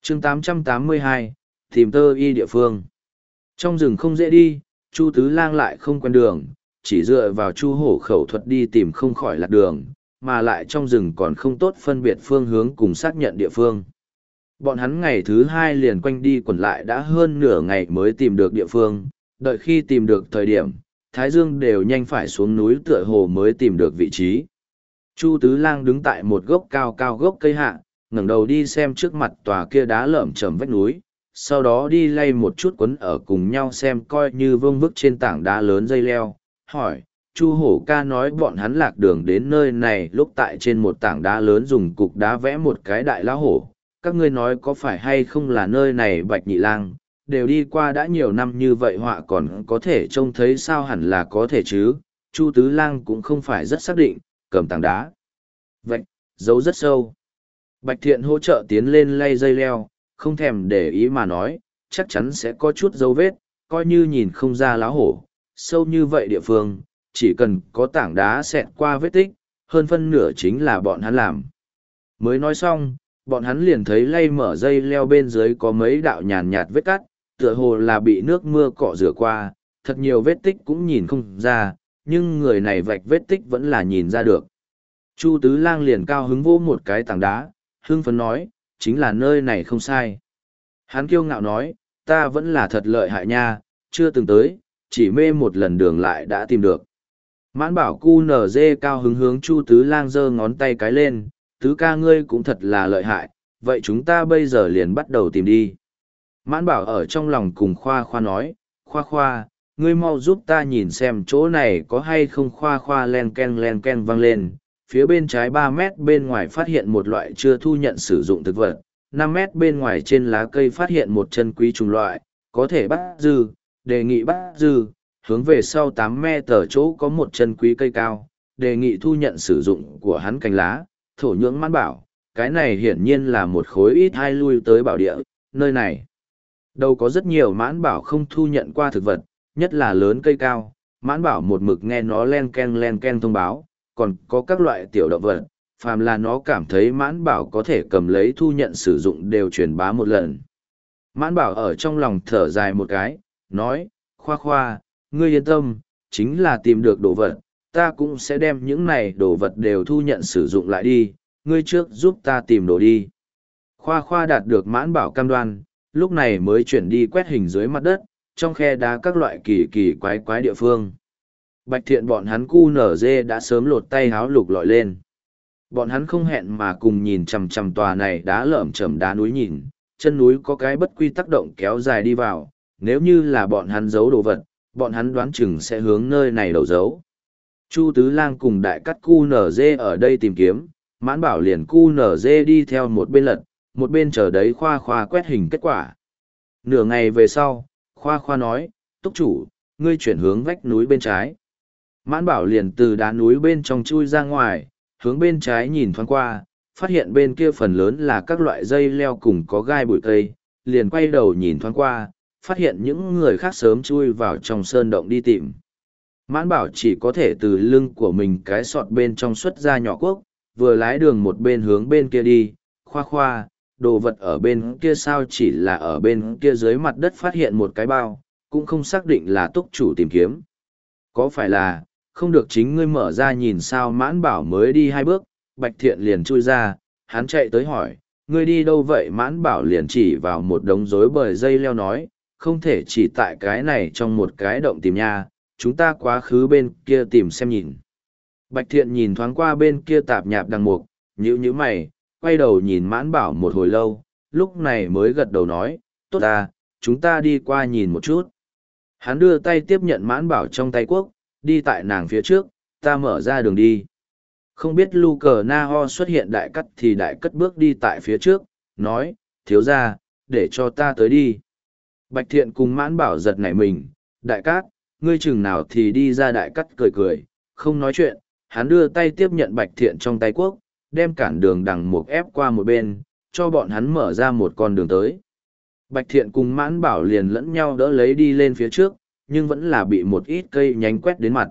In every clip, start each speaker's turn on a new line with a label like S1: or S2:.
S1: chương 882, tìm tơ y địa phương. Trong rừng không dễ đi, Chu Tứ Lang lại không quen đường, chỉ dựa vào Chu Hổ khẩu thuật đi tìm không khỏi lạc đường, mà lại trong rừng còn không tốt phân biệt phương hướng cùng xác nhận địa phương. Bọn hắn ngày thứ hai liền quanh đi quẩn lại đã hơn nửa ngày mới tìm được địa phương, đợi khi tìm được thời điểm, Thái Dương đều nhanh phải xuống núi tựa hồ mới tìm được vị trí. Chu Tứ Lang đứng tại một gốc cao cao gốc cây hạ, ngẩng đầu đi xem trước mặt tòa kia đá lởm chởm vách núi, sau đó đi lay một chút quấn ở cùng nhau xem coi như vương vức trên tảng đá lớn dây leo, hỏi, Chu Hổ ca nói bọn hắn lạc đường đến nơi này lúc tại trên một tảng đá lớn dùng cục đá vẽ một cái đại lão hổ, các ngươi nói có phải hay không là nơi này Bạch Nhị Lang, đều đi qua đã nhiều năm như vậy họa còn có thể trông thấy sao hẳn là có thể chứ, Chu Tứ Lang cũng không phải rất xác định, cầm tảng đá. Vậy, giấu rất sâu. Bạch Thiện hỗ trợ tiến lên lay dây leo, không thèm để ý mà nói, chắc chắn sẽ có chút dấu vết, coi như nhìn không ra lá hổ, sâu như vậy địa phương, chỉ cần có tảng đá xẹt qua vết tích, hơn phân nửa chính là bọn hắn làm. Mới nói xong, bọn hắn liền thấy lay mở dây leo bên dưới có mấy đạo nhàn nhạt vết cắt, tựa hồ là bị nước mưa cọ rửa qua, thật nhiều vết tích cũng nhìn không ra, nhưng người này vạch vết tích vẫn là nhìn ra được. Chu Tứ Lang liền cao hứng vỗ một cái tảng đá, hưng phấn nói, chính là nơi này không sai. Hắn kiêu ngạo nói, ta vẫn là thật lợi hại nha, chưa từng tới, chỉ mê một lần đường lại đã tìm được. Mãn bảo cu nở dê cao hứng hướng Chu Tứ Lang giơ ngón tay cái lên, tứ ca ngươi cũng thật là lợi hại, vậy chúng ta bây giờ liền bắt đầu tìm đi. Mãn bảo ở trong lòng cùng Khoa Khoa nói, Khoa Khoa, ngươi mau giúp ta nhìn xem chỗ này có hay không. Khoa Khoa len ken vang lên, phía bên trái 3 mét bên ngoài phát hiện một loại chưa thu nhận sử dụng thực vật, 5 mét bên ngoài trên lá cây phát hiện một chân quý trùng loại, có thể bắt dư, đề nghị bắt dư, hướng về sau 8 mét ở chỗ có một chân quý cây cao, đề nghị thu nhận sử dụng của hắn cành lá, thổ nhưỡng Mãn bảo, cái này hiển nhiên là một khối ít hai lui tới bảo địa, nơi này. Đâu có rất nhiều Mãn bảo không thu nhận qua thực vật, nhất là lớn cây cao, Mãn bảo một mực nghe nó len ken thông báo, còn có các loại tiểu động vật, phàm là nó cảm thấy Mãn bảo có thể cầm lấy thu nhận sử dụng đều truyền bá một lần. Mãn bảo ở trong lòng thở dài một cái, nói, Khoa Khoa, ngươi yên tâm, chính là tìm được đồ vật, ta cũng sẽ đem những này đồ vật đều thu nhận sử dụng lại đi, ngươi trước giúp ta tìm đồ đi. Khoa Khoa đạt được Mãn bảo cam đoan, lúc này mới chuyển đi quét hình dưới mặt đất, trong khe đá các loại kỳ quái địa phương. Bạch Thiện bọn hắn cu nở dê đã sớm lột tay háo lục lọi lên. Bọn hắn không hẹn mà cùng nhìn chằm chằm tòa này đá lởm chởm đá núi nhìn, chân núi có cái bất quy tắc động kéo dài đi vào, nếu như là bọn hắn giấu đồ vật, bọn hắn đoán chừng sẽ hướng nơi này đầu giấu. Chu Tứ Lang cùng đại cắt cu nở dê ở đây tìm kiếm, Mãn bảo liền cu nở dê đi theo một bên lật, một bên chờ đấy Khoa Khoa quét hình kết quả. Nửa ngày về sau, Khoa Khoa nói, túc chủ, ngươi chuyển hướng vách núi bên trái. Mãn bảo liền từ đá núi bên trong chui ra ngoài, hướng bên trái nhìn thoáng qua, phát hiện bên kia phần lớn là các loại dây leo cùng có gai bụi cây, liền quay đầu nhìn thoáng qua, phát hiện những người khác sớm chui vào trong sơn động đi tìm. Mãn bảo chỉ có thể từ lưng của mình cái sọt bên trong xuất ra nhỏ cuốc, vừa lái đường một bên hướng bên kia đi, Khoa Khoa, đồ vật ở bên kia sao chỉ là ở bên kia dưới mặt đất phát hiện một cái bao, cũng không xác định là túc chủ tìm kiếm. Có phải là, không được chính ngươi mở ra nhìn sao? Mãn bảo mới đi 2 bước, Bạch Thiện liền chui ra, hắn chạy tới hỏi, ngươi đi đâu vậy? Mãn bảo liền chỉ vào một đống rối bời dây leo nói, không thể chỉ tại cái này trong một cái động tìm nha, chúng ta quá khứ bên kia tìm xem nhìn. Bạch Thiện nhìn thoáng qua bên kia tạp nhạp đằng mục, nhíu mày, quay đầu nhìn Mãn bảo một hồi lâu, lúc này mới gật đầu nói, tốt ta, chúng ta đi qua nhìn một chút. Hắn đưa tay tiếp nhận Mãn bảo trong tay cuốc, đi tại nàng phía trước, ta mở ra đường đi. Không biết Lu Cờ Na Ho xuất hiện đại cắt thì đại cất bước đi tại phía trước, nói, thiếu ra, để cho ta tới đi. Bạch Thiện cùng Mãn bảo giật nảy mình, đại cát, ngươi chừng nào thì đi ra. Đại cắt cười, không nói chuyện, hắn đưa tay tiếp nhận Bạch Thiện trong tay cuốc, đem cản đường đằng mục ép qua một bên, cho bọn hắn mở ra một con đường tới. Bạch Thiện cùng Mãn bảo liền lẫn nhau đỡ lấy đi lên phía trước, nhưng vẫn là bị một ít cây nhánh quét đến mặt.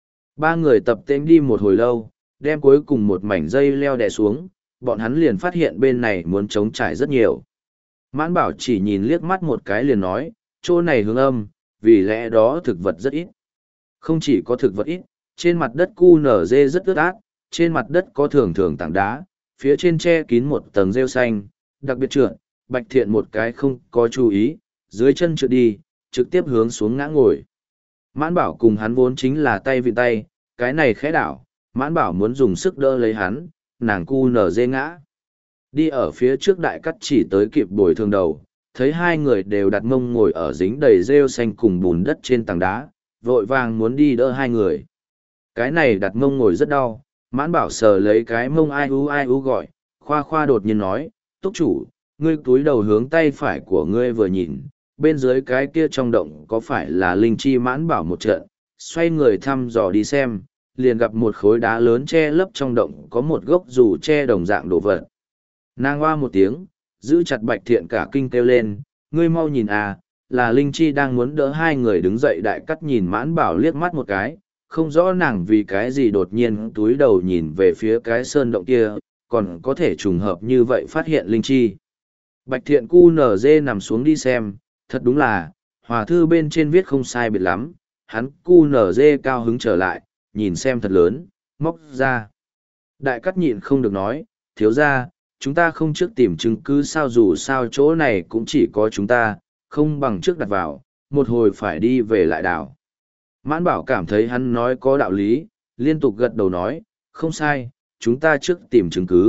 S1: 3 người tập tễnh đi một hồi lâu, đem cuối cùng một mảnh dây leo đè xuống, bọn hắn liền phát hiện bên này muốn trống trải rất nhiều. Mãn bảo chỉ nhìn liếc mắt một cái liền nói, chỗ này hướng âm, vì lẽ đó thực vật rất ít. Không chỉ có thực vật ít, trên mặt đất QNZ rất ướt át, trên mặt đất có thường thường tảng đá, phía trên che kín một tầng rêu xanh, đặc biệt trượt, Bạch Thiện một cái không có chú ý, dưới chân trượt đi, trực tiếp hướng xuống ngã ngồi. Mãn bảo cùng hắn vốn chính là tay vịn tay, cái này khẽ đảo, mãn bảo muốn dùng sức đỡ lấy hắn, nàng QNZ ngã. Đi ở phía trước đại cắt chỉ tới kịp bồi thường đầu, thấy hai người đều đặt mông ngồi ở dính đầy rêu xanh cùng bùn đất trên tảng đá, vội vàng muốn đi đỡ hai người. Cái này đặt mông ngồi rất đau, mãn bảo sờ lấy cái mông ai u gọi, khoa khoa đột nhiên nói, túc chủ, ngươi túi đầu hướng tay phải của ngươi vừa nhìn, bên dưới cái kia trong động có phải là linh chi mãn bảo một trận, xoay người thăm dò đi xem, liền gặp một khối đá lớn che lấp trong động có một gốc dù che đồng dạng đồ vật. Nàng hoa một tiếng, giữ chặt Bạch Thiện cả kinh kêu lên, ngươi mau nhìn à, là Linh Chi đang muốn đỡ hai người đứng dậy. Đại cắt nhìn mãn bảo liếc mắt một cái, không rõ nàng vì cái gì đột nhiên túi đầu nhìn về phía cái sơn động kia, còn có thể trùng hợp như vậy phát hiện Linh Chi. Bạch Thiện QNZ nằm xuống đi xem, thật đúng là, hòa thư bên trên viết không sai biệt lắm, hắn QNZ cao hứng trở lại, nhìn xem thật lớn, móc ra. Đại cắt nhịn không được nói, thiếu ra, chúng ta không trước tìm chứng cứ sao, dù sao chỗ này cũng chỉ có chúng ta, không bằng trước đặt vào, một hồi phải đi về lại đảo. Mãn bảo cảm thấy hắn nói có đạo lý, liên tục gật đầu nói, không sai, chúng ta trước tìm chứng cứ.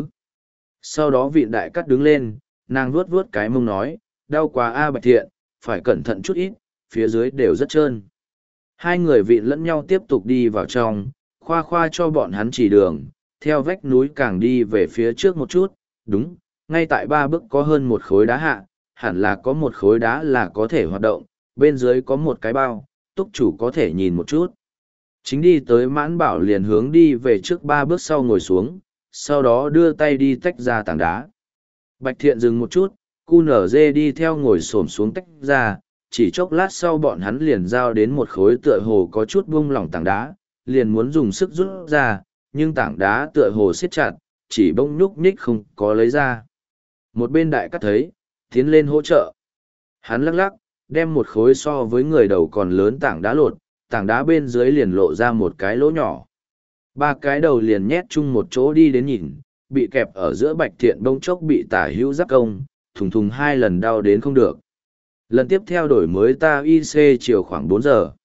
S1: Sau đó vị đại cắt đứng lên, nàng vuốt vuốt cái mông nói, đau quá a Bạch Thiện, phải cẩn thận chút ít, phía dưới đều rất trơn. Hai người vịn lẫn nhau tiếp tục đi vào trong, khoa khoa cho bọn hắn chỉ đường, theo vách núi càng đi về phía trước một chút, đúng, ngay tại 3 bước có hơn một khối đá hạ, hẳn là có một khối đá là có thể hoạt động, bên dưới có một cái bao, túc chủ có thể nhìn một chút. Chính đi tới mãn bảo liền hướng đi về trước 3 bước sau ngồi xuống, sau đó đưa tay đi tách ra tảng đá. Bạch Thiện dừng một chút, QNZ đi theo ngồi xổm xuống tách ra, chỉ chốc lát sau bọn hắn liền giao đến một khối tựa hồ có chút buông lỏng tảng đá, liền muốn dùng sức rút ra, nhưng tảng đá tựa hồ siết chặt, chỉ bông nhúc nhích không có lấy ra. Một bên đại cắt thấy, tiến lên hỗ trợ. Hắn lắc lắc, đem một khối so với người đầu còn lớn tảng đá lột, tảng đá bên dưới liền lộ ra một cái lỗ nhỏ. 3 cái đầu liền nhét chung một chỗ đi đến nhìn, bị kẹp ở giữa Bạch Thiện bông chốc bị tả hữu giáp công, thùng thùng 2 lần đau đến không được. Lần tiếp theo đổi mới ta IC chiều khoảng 4 giờ.